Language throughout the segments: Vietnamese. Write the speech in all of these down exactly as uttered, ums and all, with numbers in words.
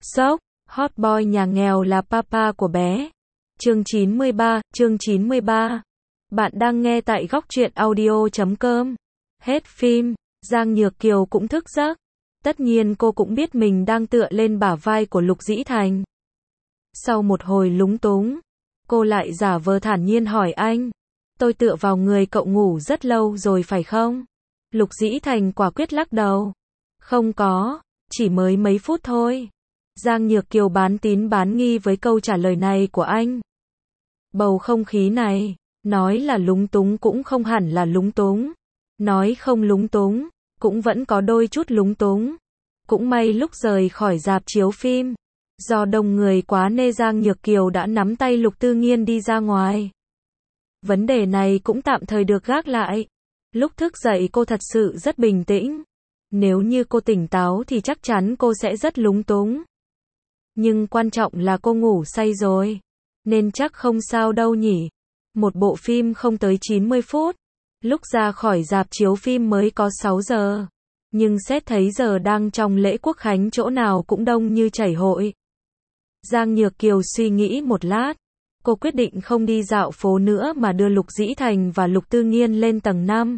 Sốc, hot boy nhà nghèo là papa của bé. Chương chín mươi ba, chương chín mươi ba. Bạn đang nghe tại góc truyện audio chấm com. Hết phim, Giang Nhược Kiều cũng thức giấc. Tất nhiên cô cũng biết mình đang tựa lên bả vai của Lục Dĩ Thành. Sau một hồi lúng túng, cô lại giả vờ thản nhiên hỏi anh. Tôi tựa vào người cậu ngủ rất lâu rồi phải không? Lục Dĩ Thành quả quyết lắc đầu. Không có, chỉ mới mấy phút thôi. Giang Nhược Kiều bán tín bán nghi với câu trả lời này của anh. Bầu không khí này, nói là lúng túng cũng không hẳn là lúng túng. Nói không lúng túng, cũng vẫn có đôi chút lúng túng. Cũng may lúc rời khỏi rạp chiếu phim, do đông người quá nên Giang Nhược Kiều đã nắm tay Lục Tư Nghiên đi ra ngoài. Vấn đề này cũng tạm thời được gác lại. Lúc thức dậy cô thật sự rất bình tĩnh. Nếu như cô tỉnh táo thì chắc chắn cô sẽ rất lúng túng. Nhưng quan trọng là cô ngủ say rồi, nên chắc không sao đâu nhỉ. Một bộ phim không tới chín mươi phút. Lúc ra khỏi rạp chiếu phim mới có sáu giờ. Nhưng xét thấy giờ đang trong lễ quốc khánh chỗ nào cũng đông như chảy hội. Giang Nhược Kiều suy nghĩ một lát. Cô quyết định không đi dạo phố nữa mà đưa Lục Dĩ Thành và Lục Tư Nghiên lên tầng năm.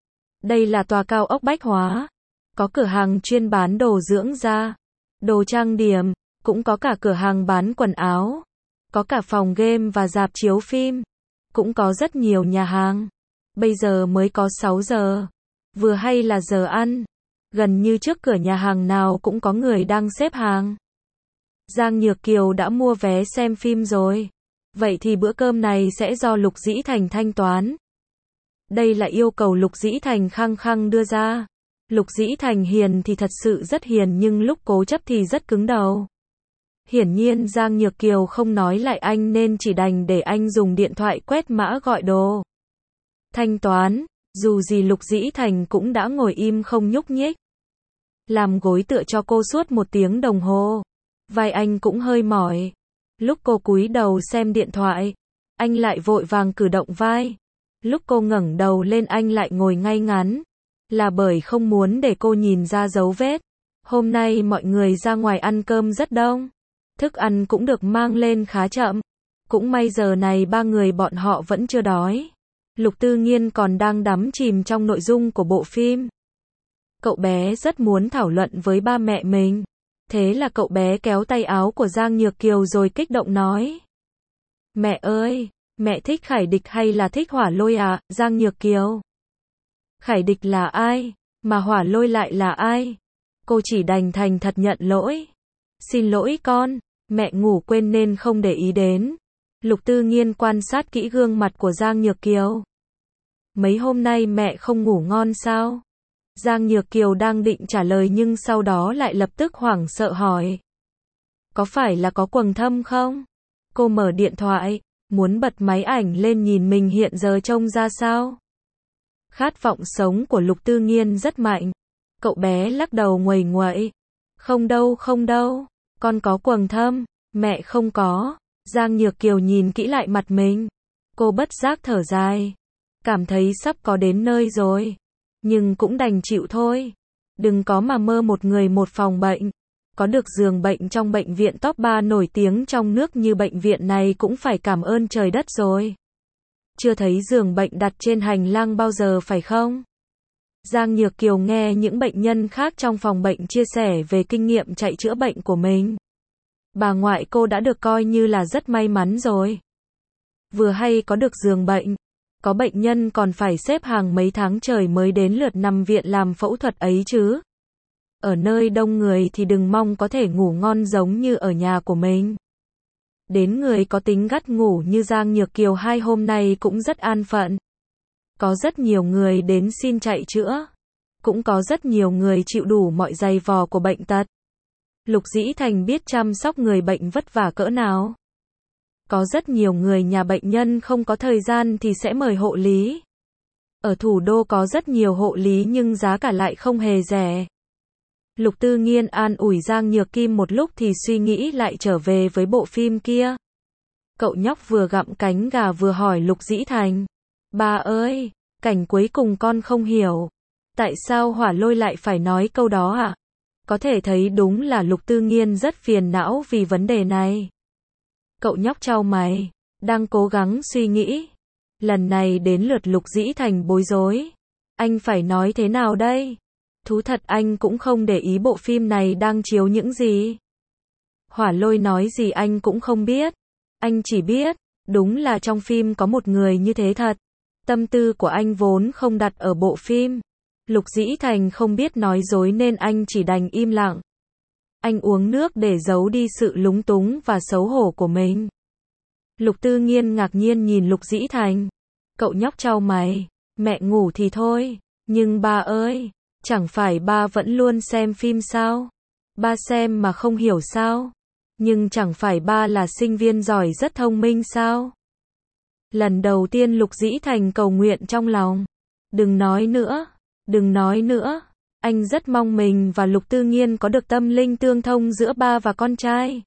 Đây là tòa cao ốc bách hóa. Có cửa hàng chuyên bán đồ dưỡng da, đồ trang điểm, cũng có cả cửa hàng bán quần áo. Có cả phòng game và rạp chiếu phim. Cũng có rất nhiều nhà hàng. Bây giờ mới có sáu giờ. Vừa hay là giờ ăn. Gần như trước cửa nhà hàng nào cũng có người đang xếp hàng. Giang Nhược Kiều đã mua vé xem phim rồi. Vậy thì bữa cơm này sẽ do Lục Dĩ Thành thanh toán. Đây là yêu cầu Lục Dĩ Thành khăng khăng đưa ra. Lục Dĩ Thành hiền thì thật sự rất hiền nhưng lúc cố chấp thì rất cứng đầu. Hiển nhiên Giang Nhược Kiều không nói lại anh nên chỉ đành để anh dùng điện thoại quét mã gọi đồ. Thanh toán, dù gì Lục Dĩ Thành cũng đã ngồi im không nhúc nhích. Làm gối tựa cho cô suốt một tiếng đồng hồ. Vai anh cũng hơi mỏi. Lúc cô cúi đầu xem điện thoại, anh lại vội vàng cử động vai. Lúc cô ngẩng đầu lên anh lại ngồi ngay ngắn. Là bởi không muốn để cô nhìn ra dấu vết. Hôm nay mọi người ra ngoài ăn cơm rất đông. Thức ăn cũng được mang lên khá chậm. Cũng may giờ này ba người bọn họ vẫn chưa đói. Lục Tư Nghiên còn đang đắm chìm trong nội dung của bộ phim. Cậu bé rất muốn thảo luận với ba mẹ mình. Thế là cậu bé kéo tay áo của Giang Nhược Kiều rồi kích động nói. Mẹ ơi, mẹ thích Khải Địch hay là thích Hỏa Lôi à, Giang Nhược Kiều? Khải Địch là ai, mà Hỏa Lôi lại là ai? Cô chỉ đành thành thật nhận lỗi. Xin lỗi con, mẹ ngủ quên nên không để ý đến. Lục Tư Nghiên quan sát kỹ gương mặt của Giang Nhược Kiều. Mấy hôm nay mẹ không ngủ ngon sao? Giang Nhược Kiều đang định trả lời nhưng sau đó lại lập tức hoảng sợ hỏi. Có phải là có quầng thâm không? Cô mở điện thoại, muốn bật máy ảnh lên nhìn mình hiện giờ trông ra sao? Khát vọng sống của Lục Tư Nghiên rất mạnh. Cậu bé lắc đầu nguầy nguậy. Không đâu không đâu, con có quầng thâm, mẹ không có. Giang Nhược Kiều nhìn kỹ lại mặt mình. Cô bất giác thở dài. Cảm thấy sắp có đến nơi rồi. Nhưng cũng đành chịu thôi. Đừng có mà mơ một người một phòng bệnh. Có được giường bệnh trong bệnh viện top ba nổi tiếng trong nước như bệnh viện này cũng phải cảm ơn trời đất rồi. Chưa thấy giường bệnh đặt trên hành lang bao giờ phải không? Giang Nhược Kiều nghe những bệnh nhân khác trong phòng bệnh chia sẻ về kinh nghiệm chạy chữa bệnh của mình. Bà ngoại cô đã được coi như là rất may mắn rồi. Vừa hay có được giường bệnh. Có bệnh nhân còn phải xếp hàng mấy tháng trời mới đến lượt nằm viện làm phẫu thuật ấy chứ. Ở nơi đông người thì đừng mong có thể ngủ ngon giống như ở nhà của mình. Đến người có tính gắt ngủ như Giang Nhược Kiều hai hôm nay cũng rất an phận. Có rất nhiều người đến xin chạy chữa. Cũng có rất nhiều người chịu đủ mọi giày vò của bệnh tật. Lục Dĩ Thành biết chăm sóc người bệnh vất vả cỡ nào. Có rất nhiều người nhà bệnh nhân không có thời gian thì sẽ mời hộ lý. Ở thủ đô có rất nhiều hộ lý nhưng giá cả lại không hề rẻ. Lục Tư Nghiên an ủi Giang Nhược Kim một lúc thì suy nghĩ lại trở về với bộ phim kia. Cậu nhóc vừa gặm cánh gà vừa hỏi Lục Dĩ Thành. Ba ơi, cảnh cuối cùng con không hiểu. Tại sao Hỏa Lôi lại phải nói câu đó ạ? À? Có thể thấy đúng là Lục Tư Nghiên rất phiền não vì vấn đề này. Cậu nhóc chau mày, đang cố gắng suy nghĩ. Lần này đến lượt Lục Dĩ Thành bối rối. Anh phải nói thế nào đây? Thú thật anh cũng không để ý bộ phim này đang chiếu những gì. Hỏa Lôi nói gì anh cũng không biết. Anh chỉ biết, đúng là trong phim có một người như thế thật. Tâm tư của anh vốn không đặt ở bộ phim. Lục Dĩ Thành không biết nói dối nên anh chỉ đành im lặng. Anh uống nước để giấu đi sự lúng túng và xấu hổ của mình. Lục Tư Nghiên ngạc nhiên nhìn Lục Dĩ Thành. Cậu nhóc chau mày, mẹ ngủ thì thôi, nhưng ba ơi, chẳng phải ba vẫn luôn xem phim sao? Ba xem mà không hiểu sao? Nhưng chẳng phải ba là sinh viên giỏi rất thông minh sao? Lần đầu tiên Lục Dĩ Thành cầu nguyện trong lòng. Đừng nói nữa, đừng nói nữa. Anh rất mong mình và Lục Tư Nghiên có được tâm linh tương thông giữa ba và con trai.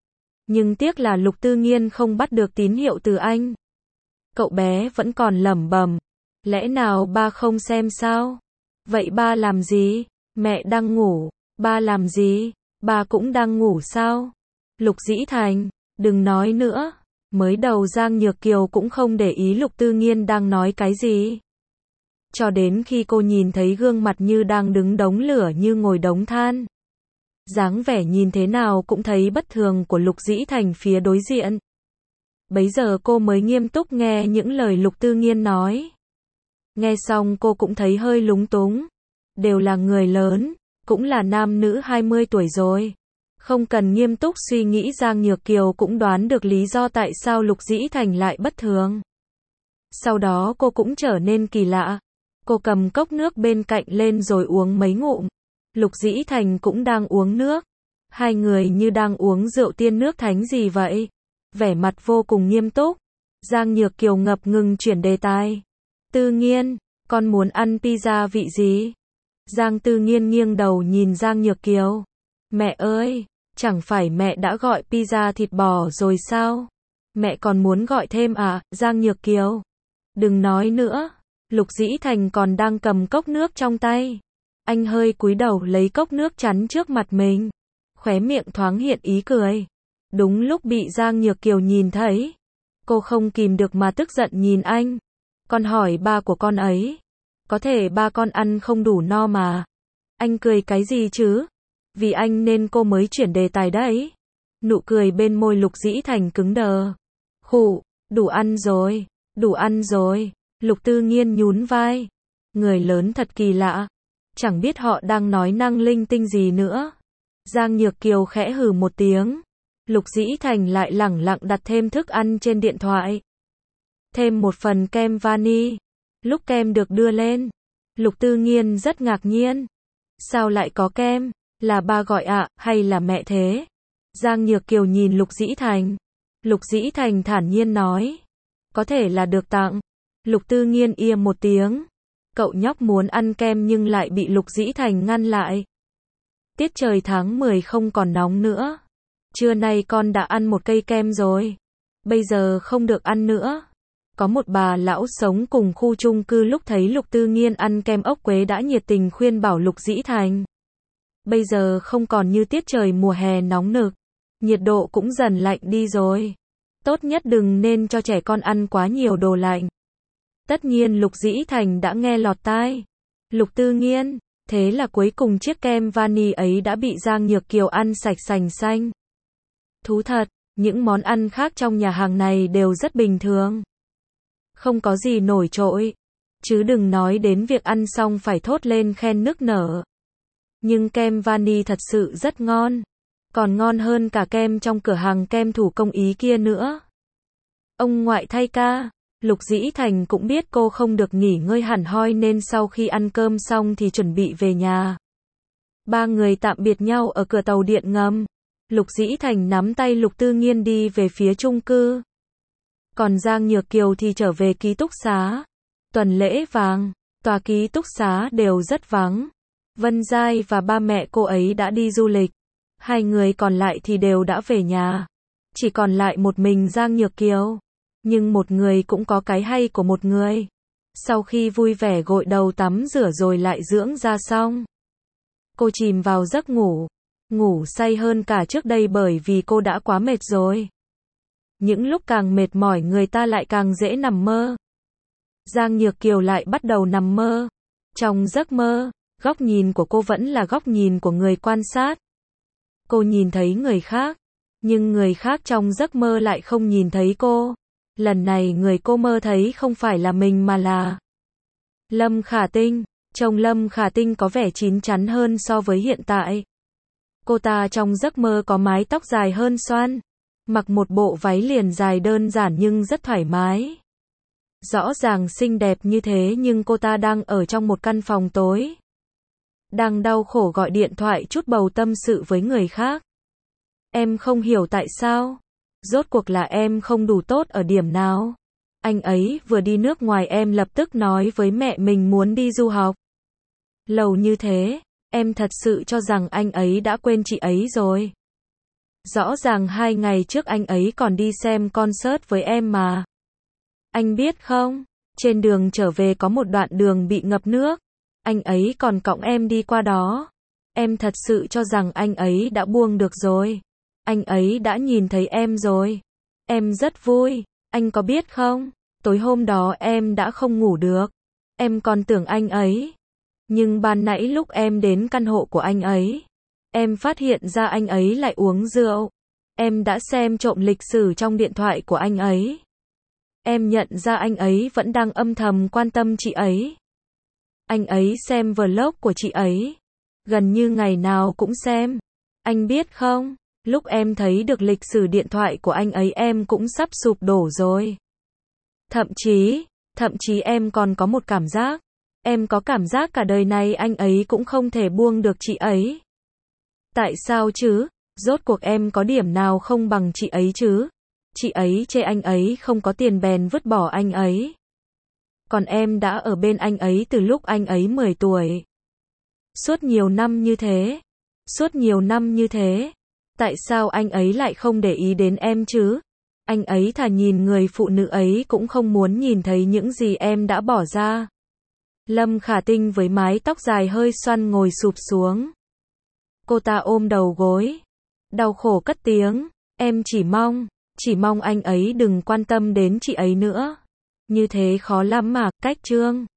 Nhưng tiếc là Lục Tư Nghiên không bắt được tín hiệu từ anh. Cậu bé vẫn còn lẩm bẩm. Lẽ nào ba không xem sao? Vậy ba làm gì? Mẹ đang ngủ. Ba làm gì? Ba cũng đang ngủ sao? Lục Dĩ Thành, đừng nói nữa. Mới đầu Giang Nhược Kiều cũng không để ý Lục Tư Nghiên đang nói cái gì. Cho đến khi cô nhìn thấy gương mặt như đang đứng đống lửa như ngồi đống than. Dáng vẻ nhìn thế nào cũng thấy bất thường của Lục Dĩ Thành phía đối diện. Bấy giờ cô mới nghiêm túc nghe những lời Lục Tư Nghiên nói. Nghe xong cô cũng thấy hơi lúng túng. Đều là người lớn, cũng là nam nữ hai mươi tuổi rồi. Không cần nghiêm túc suy nghĩ Giang Nhược Kiều cũng đoán được lý do tại sao Lục Dĩ Thành lại bất thường. Sau đó cô cũng trở nên kỳ lạ. Cô cầm cốc nước bên cạnh lên rồi uống mấy ngụm. Lục Dĩ Thành cũng đang uống nước. Hai người như đang uống rượu tiên nước thánh gì vậy. Vẻ mặt vô cùng nghiêm túc. Giang Nhược Kiều ngập ngừng chuyển đề tài. Tư Nghiên, con muốn ăn pizza vị gì? Giang Tư Nghiên nghiêng đầu nhìn Giang Nhược Kiều. Mẹ ơi, chẳng phải mẹ đã gọi pizza thịt bò rồi sao? Mẹ còn muốn gọi thêm à? Giang Nhược Kiều. Đừng nói nữa. Lục Dĩ Thành còn đang cầm cốc nước trong tay. Anh hơi cúi đầu lấy cốc nước chắn trước mặt mình. Khóe miệng thoáng hiện ý cười. Đúng lúc bị Giang Nhược Kiều nhìn thấy. Cô không kìm được mà tức giận nhìn anh. Con hỏi ba của con ấy. Có thể ba con ăn không đủ no mà. Anh cười cái gì chứ? Vì anh nên cô mới chuyển đề tài đấy. Nụ cười bên môi Lục Dĩ Thành cứng đờ. Khụ, đủ ăn rồi, đủ ăn rồi. Lục Tư Nghiên nhún vai. Người lớn thật kỳ lạ. Chẳng biết họ đang nói năng linh tinh gì nữa. Giang Nhược Kiều khẽ hừ một tiếng. Lục Dĩ Thành lại lẳng lặng đặt thêm thức ăn trên điện thoại. Thêm một phần kem vani. Lúc kem được đưa lên, Lục Tư Nghiên rất ngạc nhiên. Sao lại có kem? Là ba gọi ạ, à, hay là mẹ thế? Giang Nhược Kiều nhìn Lục Dĩ Thành. Lục Dĩ Thành thản nhiên nói. Có thể là được tặng. Lục Tư Nghiên ia một tiếng. Cậu nhóc muốn ăn kem nhưng lại bị Lục Dĩ Thành ngăn lại. Tiết trời tháng mười không còn nóng nữa. Trưa nay con đã ăn một cây kem rồi. Bây giờ không được ăn nữa. Có một bà lão sống cùng khu chung cư lúc thấy Lục Tư Nghiên ăn kem ốc quế đã nhiệt tình khuyên bảo Lục Dĩ Thành. Bây giờ không còn như tiết trời mùa hè nóng nực. Nhiệt độ cũng dần lạnh đi rồi. Tốt nhất đừng nên cho trẻ con ăn quá nhiều đồ lạnh. Tất nhiên Lục Dĩ Thành đã nghe lọt tai. Lục Tư Nghiên, thế là cuối cùng chiếc kem vani ấy đã bị Giang Nhược Kiều ăn sạch sành xanh. Thú thật, những món ăn khác trong nhà hàng này đều rất bình thường. Không có gì nổi trội. Chứ đừng nói đến việc ăn xong phải thốt lên khen nức nở. Nhưng kem vani thật sự rất ngon. Còn ngon hơn cả kem trong cửa hàng kem thủ công Ý kia nữa. Ông ngoại thay ca. Lục Dĩ Thành cũng biết cô không được nghỉ ngơi hẳn hoi nên sau khi ăn cơm xong thì chuẩn bị về nhà. Ba người tạm biệt nhau ở cửa tàu điện ngầm. Lục Dĩ Thành nắm tay Lục Tư Nghiên đi về phía chung cư. Còn Giang Nhược Kiều thì trở về ký túc xá. Tuần lễ vàng, tòa ký túc xá đều rất vắng. Vân Giai và ba mẹ cô ấy đã đi du lịch. Hai người còn lại thì đều đã về nhà. Chỉ còn lại một mình Giang Nhược Kiều. Nhưng một người cũng có cái hay của một người. Sau khi vui vẻ gội đầu tắm rửa rồi lại dưỡng da xong, cô chìm vào giấc ngủ. Ngủ say hơn cả trước đây bởi vì cô đã quá mệt rồi. Những lúc càng mệt mỏi người ta lại càng dễ nằm mơ. Giang Nhược Kiều lại bắt đầu nằm mơ. Trong giấc mơ, góc nhìn của cô vẫn là góc nhìn của người quan sát. Cô nhìn thấy người khác, nhưng người khác trong giấc mơ lại không nhìn thấy cô. Lần này người cô mơ thấy không phải là mình mà là Lâm Khả Tinh. Trông Lâm Khả Tinh có vẻ chín chắn hơn so với hiện tại. Cô ta trong giấc mơ có mái tóc dài hơn xoăn, mặc một bộ váy liền dài đơn giản nhưng rất thoải mái. Rõ ràng xinh đẹp như thế nhưng cô ta đang ở trong một căn phòng tối. Đang đau khổ gọi điện thoại trút bầu tâm sự với người khác. Em không hiểu tại sao. Rốt cuộc là em không đủ tốt ở điểm nào. Anh ấy vừa đi nước ngoài em lập tức nói với mẹ mình muốn đi du học. Lâu như thế, em thật sự cho rằng anh ấy đã quên chị ấy rồi. Rõ ràng hai ngày trước anh ấy còn đi xem concert với em mà. Anh biết không, trên đường trở về có một đoạn đường bị ngập nước. Anh ấy còn cõng em đi qua đó. Em thật sự cho rằng anh ấy đã buông được rồi. Anh ấy đã nhìn thấy em rồi. Em rất vui. Anh có biết không, tối hôm đó em đã không ngủ được. Em còn tưởng anh ấy. Nhưng ban nãy lúc em đến căn hộ của anh ấy, em phát hiện ra anh ấy lại uống rượu. Em đã xem trộm lịch sử trong điện thoại của anh ấy. Em nhận ra anh ấy vẫn đang âm thầm quan tâm chị ấy. Anh ấy xem vlog của chị ấy. Gần như ngày nào cũng xem. Anh biết không, lúc em thấy được lịch sử điện thoại của anh ấy em cũng sắp sụp đổ rồi. Thậm chí, thậm chí em còn có một cảm giác. Em có cảm giác cả đời này anh ấy cũng không thể buông được chị ấy. Tại sao chứ? Rốt cuộc em có điểm nào không bằng chị ấy chứ? Chị ấy chê anh ấy không có tiền bèn vứt bỏ anh ấy. Còn em đã ở bên anh ấy từ lúc anh ấy mười tuổi. Suốt nhiều năm như thế. Suốt nhiều năm như thế. Tại sao anh ấy lại không để ý đến em chứ? Anh ấy thà nhìn người phụ nữ ấy cũng không muốn nhìn thấy những gì em đã bỏ ra. Lâm Khả Tinh với mái tóc dài hơi xoăn ngồi sụp xuống. Cô ta ôm đầu gối. Đau khổ cất tiếng. Em chỉ mong, chỉ mong anh ấy đừng quan tâm đến chị ấy nữa. Như thế khó lắm mà, cách Trương.